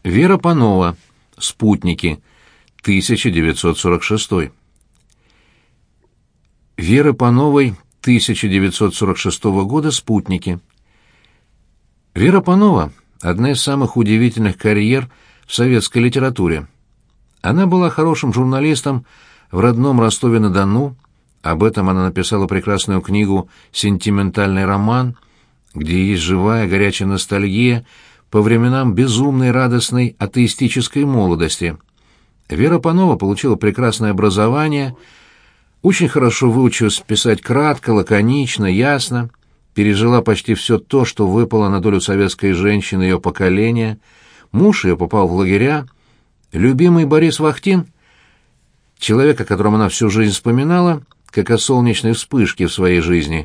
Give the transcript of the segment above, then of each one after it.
Вера Панова. «Спутники», 1946. Веры Пановой 1946 года «Спутники». Вера Панова — одна из самых удивительных карьер в советской литературе. Она была хорошим журналистом в родном Ростове-на-Дону, об этом она написала прекрасную книгу «Сентиментальный роман», где есть живая горячая ностальгия по временам безумной радостной атеистической молодости. Вера Панова получила прекрасное образование, очень хорошо выучилась писать кратко, лаконично, ясно, пережила почти все то, что выпало на долю советской женщины ее поколения, муж ее попал в лагеря, любимый Борис Вахтин, человек, о котором она всю жизнь вспоминала, как о солнечной вспышке в своей жизни.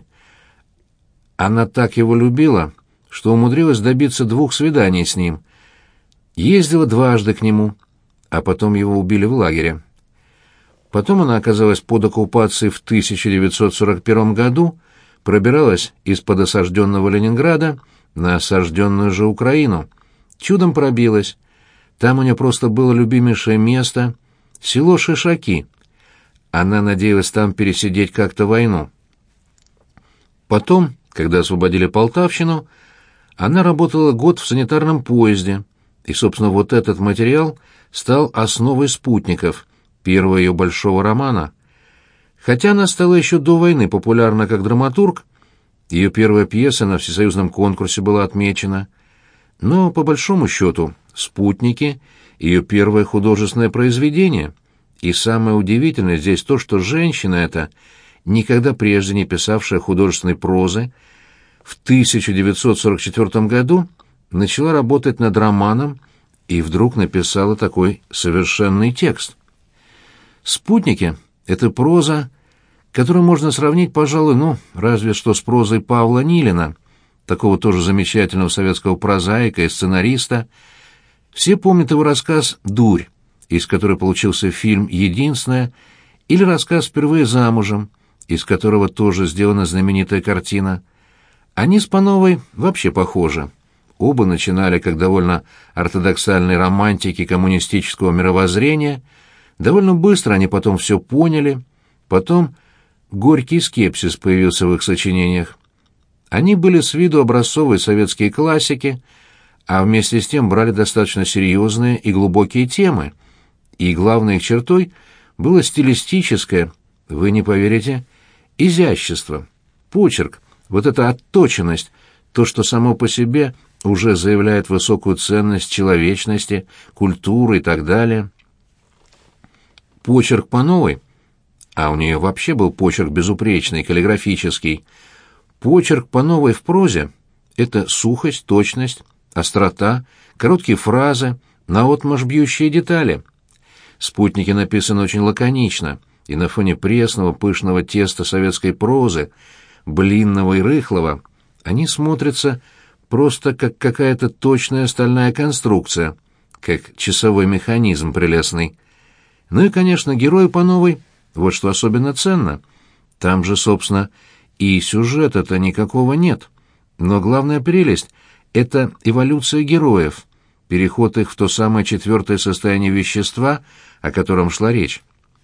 Она так его любила, что умудрилась добиться 2 свиданий с ним. Ездила дважды к нему, а потом его убили в лагере. Потом она оказалась под оккупацией в 1941 году, пробиралась из-под осажденного Ленинграда на осажденную же Украину. Чудом пробилась. Там у нее просто было любимейшее место — село Шишаки. Она надеялась там пересидеть как-то войну. Потом, когда освободили Полтавщину, она работала год в санитарном поезде, и, собственно, вот этот материал стал основой «Спутников», первого ее большого романа. Хотя она стала еще до войны популярна как драматург, ее первая пьеса на всесоюзном конкурсе была отмечена, но, по большому счету, «Спутники» — ее первое художественное произведение, и самое удивительное здесь то, что женщина эта, никогда прежде не писавшая художественной прозы, в 1944 году начала работать над романом и вдруг написала такой совершенный текст. «Спутники» — это проза, которую можно сравнить, пожалуй, разве что с прозой Павла Нилина, такого тоже замечательного советского прозаика и сценариста. Все помнят его рассказ «Дурь», из которой получился фильм «Единственное», или рассказ «Впервые замужем», из которого тоже сделана знаменитая картина. Они с Пановой вообще похожи. Оба начинали как довольно ортодоксальные романтики коммунистического мировоззрения. Довольно быстро они потом все поняли. Потом горький скепсис появился в их сочинениях. Они были с виду образцовые советские классики, а вместе с тем брали достаточно серьезные и глубокие темы. И главной их чертой было стилистическое, вы не поверите, изящество, почерк, вот эта отточенность, то, что само по себе уже заявляет высокую ценность человечности, культуры и так далее. Почерк Пановой, а у нее вообще был почерк безупречный, каллиграфический, почерк Пановой в прозе — это сухость, точность, острота, короткие фразы, наотмашь бьющие детали. «Спутники» написаны очень лаконично, и на фоне пресного, пышного теста советской прозы, блинного и рыхлого, они смотрятся просто как какая-то точная стальная конструкция, как часовой механизм прелестный. Ну и, конечно, герои Пановой, вот что особенно ценно. Там же, собственно, и сюжета-то никакого нет. Но главная прелесть — это эволюция героев, переход их в то самое 4-е состояние вещества, о котором шла речь.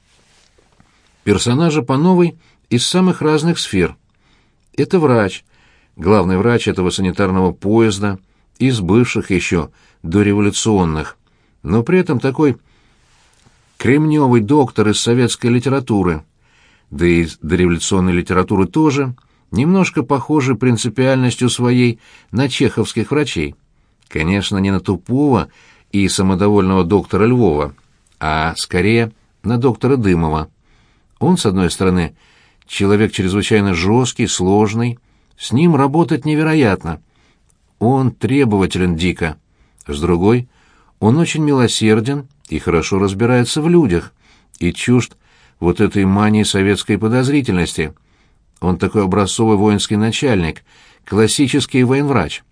Персонажи Пановой из самых разных сфер. Это врач, главный врач этого санитарного поезда, из бывших еще дореволюционных, но при этом такой кремневый доктор из советской литературы, да и из дореволюционной литературы тоже, немножко похожий принципиальностью своей на чеховских врачей. Конечно, не на тупого и самодовольного доктора Львова, а скорее на доктора Дымова. Он, с одной стороны, человек чрезвычайно жесткий, сложный, с ним работать невероятно. Он требователен дико. С другой, он очень милосерден и хорошо разбирается в людях, и чужд вот этой мании советской подозрительности. Он такой образцовый воинский начальник, классический военврач.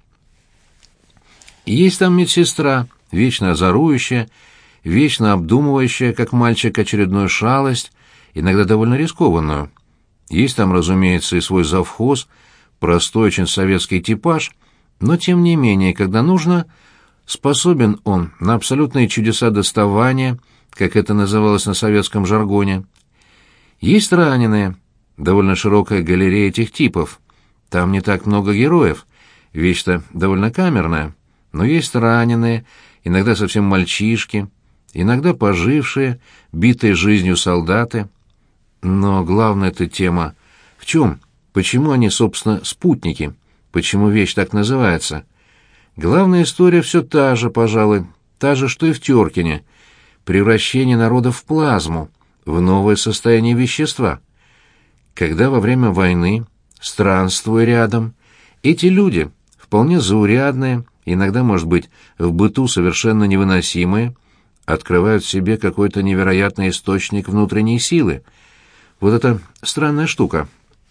Есть там медсестра, вечно озорующая, вечно обдумывающая, как мальчик, очередную шалость, иногда довольно рискованную. Есть там, разумеется, и свой завхоз, простой очень советский типаж, но, тем не менее, когда нужно, способен он на абсолютные чудеса доставания, как это называлось на советском жаргоне. Есть раненые, довольно широкая галерея этих типов. Там не так много героев, вещь-то довольно камерная, но есть раненые, иногда совсем мальчишки, иногда пожившие, битые жизнью солдаты. Но главная-то тема в чем? Почему они, собственно, спутники? Почему вещь так называется? Главная история все та же, пожалуй, та же, что и в Тёркине. Превращение народа в плазму, в новое состояние вещества. Когда во время войны, странствуя рядом, эти люди, вполне заурядные, иногда, может быть, в быту совершенно невыносимые, открывают в себе какой-то невероятный источник внутренней силы. Вот это странная штука.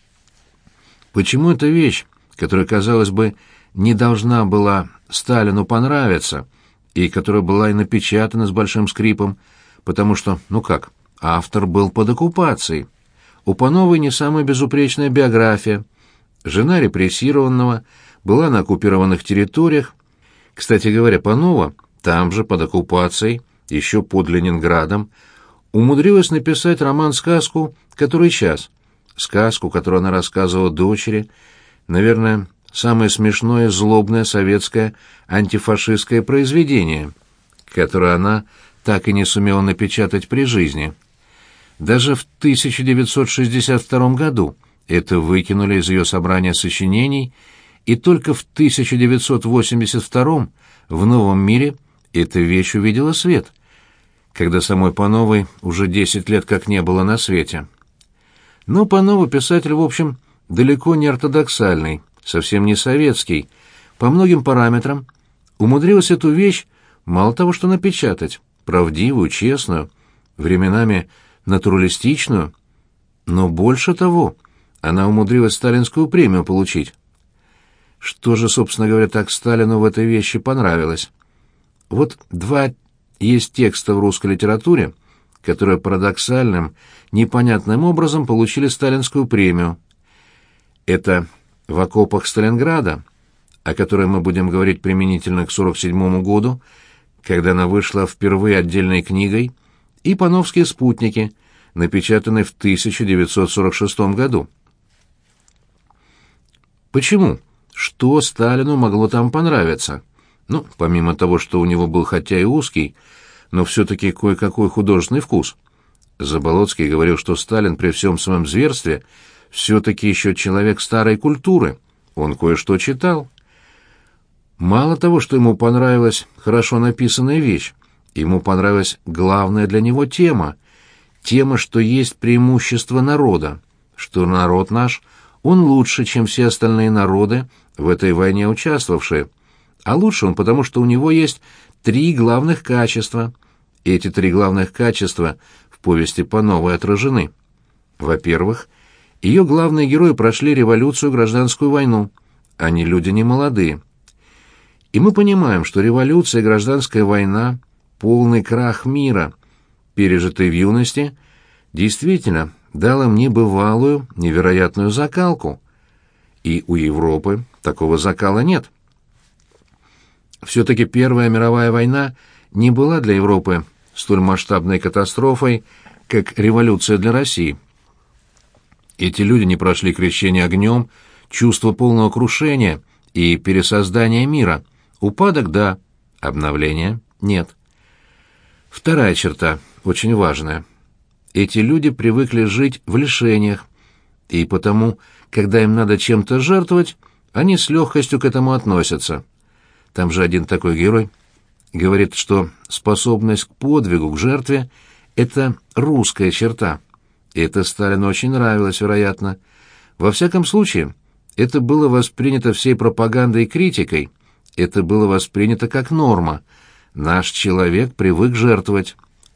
Почему эта вещь, которая, казалось бы, не должна была Сталину понравиться, и которая была и напечатана с большим скрипом, потому что, автор был под оккупацией. У Пановой не самая безупречная биография. Жена репрессированного, была на оккупированных территориях. Кстати говоря, Панова, там же, под оккупацией, еще под Ленинградом, умудрилась написать роман-сказку «Который час?», сказку, которую она рассказывала дочери, наверное, самое смешное и злобное советское антифашистское произведение, которое она так и не сумела напечатать при жизни. Даже в 1962 году это выкинули из ее собрания сочинений, и только в 1982 в «Новом мире» эта вещь увидела свет, когда самой Пановой уже 10 лет как не было на свете. Но Панова писатель, в общем, далеко не ортодоксальный, совсем не советский, по многим параметрам умудрилась эту вещь мало того что напечатать, правдивую, честную, временами натуралистичную, но больше того, она умудрилась сталинскую премию получить. Что же, собственно говоря, так Сталину в этой вещи понравилось? Вот два есть текста в русской литературе, которые парадоксальным, непонятным образом получили сталинскую премию. Это «В окопах Сталинграда», о которой мы будем говорить применительно к 1947 году, когда она вышла впервые отдельной книгой, и «Пановские спутники», напечатанные в 1946 году. Почему? Что Сталину могло там понравиться? Помимо того, что у него был хотя и узкий, но все-таки кое-какой художественный вкус. Заболоцкий говорил, что Сталин при всем своем зверстве все-таки еще человек старой культуры, он кое-что читал. Мало того, что ему понравилась хорошо написанная вещь, ему понравилась главная для него тема, что есть преимущество народа, что народ наш, он лучше, чем все остальные народы, в этой войне участвовавшие, а лучше он потому, что у него есть 3 главных качества. Эти 3 главных качества в повести Пановой отражены. Во-первых, ее главные герои прошли революцию, гражданскую войну. Они люди не молодые. И мы понимаем, что революция и гражданская война, полный крах мира, пережитый в юности, действительно дал им небывалую, невероятную закалку. И у Европы такого закала нет. Все-таки Первая мировая война не была для Европы столь масштабной катастрофой, как революция для России. Эти люди не прошли крещение огнем, чувство полного крушения и пересоздания мира. Упадок – да, обновление – нет. Вторая черта, очень важная. Эти люди привыкли жить в лишениях, и потому, когда им надо чем-то жертвовать, они с легкостью к этому относятся. Там же один такой герой говорит, что способность к подвигу, к жертве – это русская черта. И это Сталину очень нравилось, вероятно. Во всяком случае, это было воспринято всей пропагандой и критикой, это было воспринято как норма. Наш человек привык жертвовать.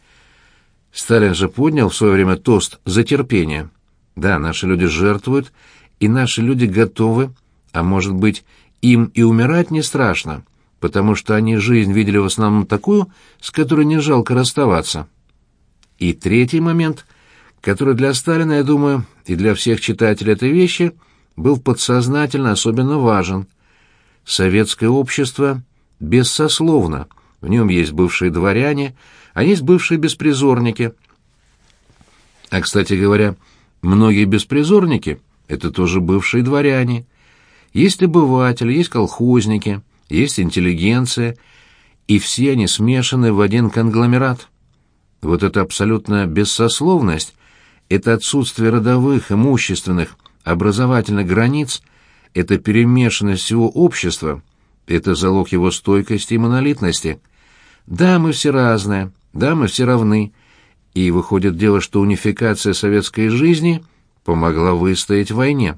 Сталин же поднял в свое время тост за терпение. Да, наши люди жертвуют, и наши люди готовы, а может быть, им и умирать не страшно, потому что они жизнь видели в основном такую, с которой не жалко расставаться. И третий момент, который для Сталина, я думаю, и для всех читателей этой вещи, был подсознательно особенно важен. Советское общество бессословно. В нем есть бывшие дворяне, а есть бывшие беспризорники. А, кстати говоря, многие беспризорники — это тоже бывшие дворяне. Есть обыватели, есть колхозники, есть интеллигенция, и все они смешаны в один конгломерат. Вот эта абсолютная бессословность, это отсутствие родовых, имущественных, образовательных границ, это перемешанность всего общества, это залог его стойкости и монолитности. Да, мы все разные, да, мы все равны, и выходит дело, что унификация советской жизни помогла выстоять в войне.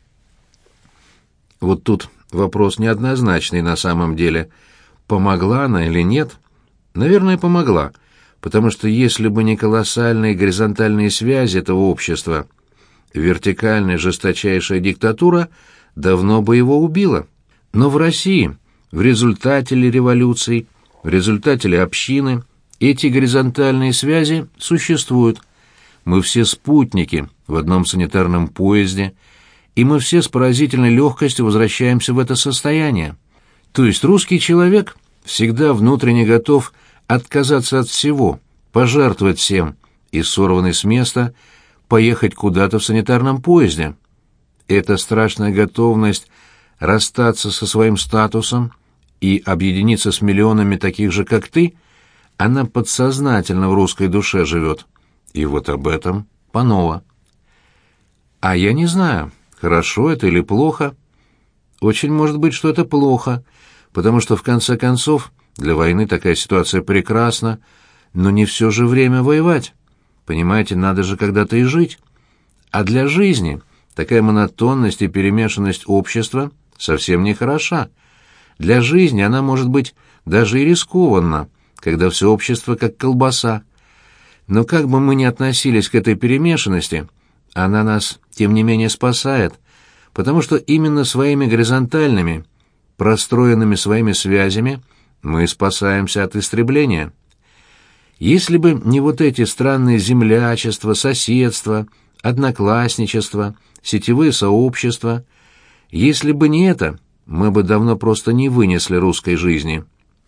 Вот тут вопрос неоднозначный на самом деле. Помогла она или нет? Наверное, помогла, потому что если бы не колоссальные горизонтальные связи этого общества, вертикальная жесточайшая диктатура давно бы его убила. Но в России, в результате ли революций, в результате ли общины, эти горизонтальные связи существуют. Мы все спутники в одном санитарном поезде, и мы все с поразительной легкостью возвращаемся в это состояние. То есть русский человек всегда внутренне готов отказаться от всего, пожертвовать всем и, сорванный с места, поехать куда-то в санитарном поезде. Эта страшная готовность расстаться со своим статусом и объединиться с миллионами таких же, как ты, она подсознательно в русской душе живет. И вот об этом Панова. А я не знаю, хорошо это или плохо. Очень может быть, что это плохо, потому что, в конце концов, для войны такая ситуация прекрасна, но не все же время воевать. Понимаете, надо же когда-то и жить. А для жизни такая монотонность и перемешанность общества совсем не хороша. Для жизни она может быть даже и рискованна, когда все общество как колбаса. Но как бы мы ни относились к этой перемешанности, она нас, тем не менее, спасает, потому что именно своими горизонтальными, простроенными своими связями мы спасаемся от истребления. Если бы не вот эти странные землячества, соседства, одноклассничества, сетевые сообщества, если бы не это, мы бы давно просто не вынесли русской жизни.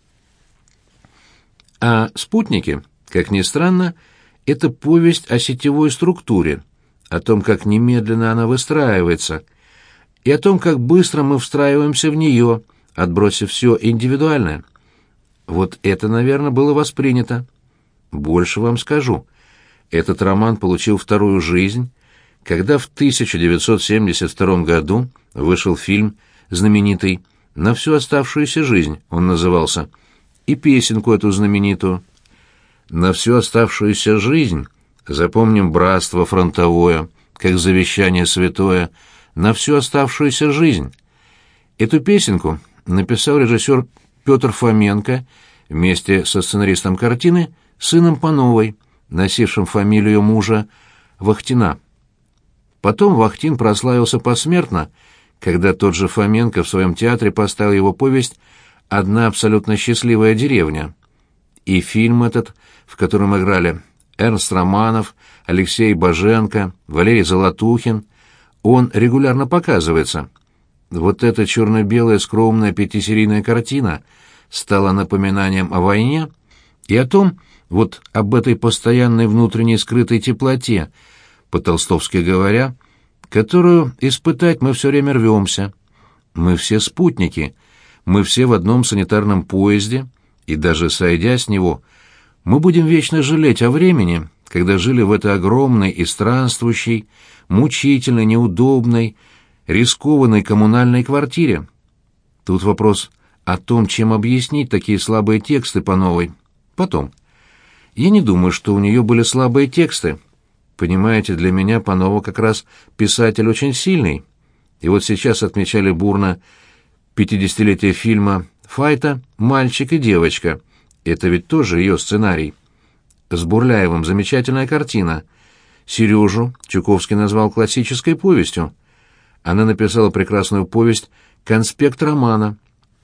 А «Спутники», как ни странно, это повесть о сетевой структуре, о том, как немедленно она выстраивается, и о том, как быстро мы встраиваемся в нее, отбросив все индивидуальное. Вот это, наверное, было воспринято. Больше вам скажу. Этот роман получил вторую жизнь, когда в 1972 году вышел фильм знаменитый «На всю оставшуюся жизнь» он назывался, и песенку эту знаменитую. «На всю оставшуюся жизнь запомним братство фронтовое, как завещание святое, на всю оставшуюся жизнь». Эту песенку написал режиссер Петр Фоменко вместе со сценаристом картины, сыном Пановой, носившим фамилию мужа Вахтина. Потом Вахтин прославился посмертно, когда тот же Фоменко в своем театре поставил его повесть «Одна абсолютно счастливая деревня». И фильм этот, в котором играли Эрнст Романов, Алексей Боженко, Валерий Золотухин, он регулярно показывается. Вот эта черно-белая скромная пятисерийная картина стала напоминанием о войне и о том, вот об этой постоянной внутренней скрытой теплоте, по-толстовски говоря, которую испытать мы все время рвемся. Мы все спутники, мы все в одном санитарном поезде, и даже сойдя с него, мы будем вечно жалеть о времени, когда жили в этой огромной и странствующей, мучительной, неудобной, рискованной коммунальной квартире. Тут вопрос о том, чем объяснить такие слабые тексты Пановой. Потом. Я не думаю, что у нее были слабые тексты. Понимаете, для меня Панова как раз писатель очень сильный. И вот сейчас отмечали бурно 50-летие фильма «Файта. Мальчик и девочка». Это ведь тоже ее сценарий. С Бурляевым замечательная картина. «Сережу» Чуковский назвал классической повестью. Она написала прекрасную повесть «Конспект романа».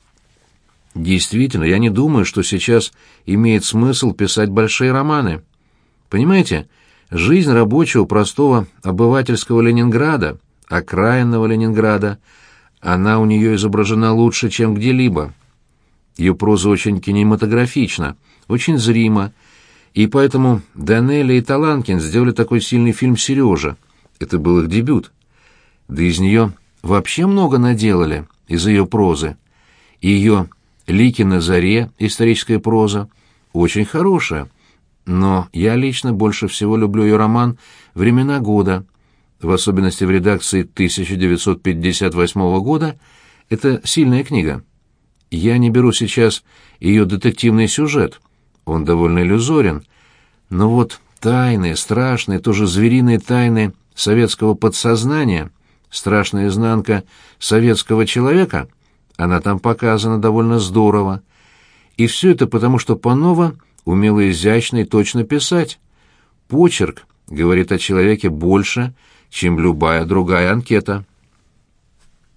Действительно, я не думаю, что сейчас имеет смысл писать большие романы. Понимаете, жизнь рабочего простого обывательского Ленинграда, окраинного Ленинграда, она у нее изображена лучше, чем где-либо. Ее проза очень кинематографична, очень зрима, и поэтому Данелия и Таланкин сделали такой сильный фильм «Сережа». Это был их дебют. Да из нее вообще много наделали, из ее прозы. Ее «Лики на заре» историческая проза очень хорошая, но я лично больше всего люблю ее роман «Времена года», в особенности в редакции 1958 года. Это сильная книга. Я не беру сейчас ее детективный сюжет, он довольно иллюзорен, но вот тайные, страшные, тоже звериные тайны советского подсознания, страшная изнанка советского человека, она там показана довольно здорово. И все это потому, что Панова умела изящно и точно писать. Почерк говорит о человеке больше, чем любая другая анкета.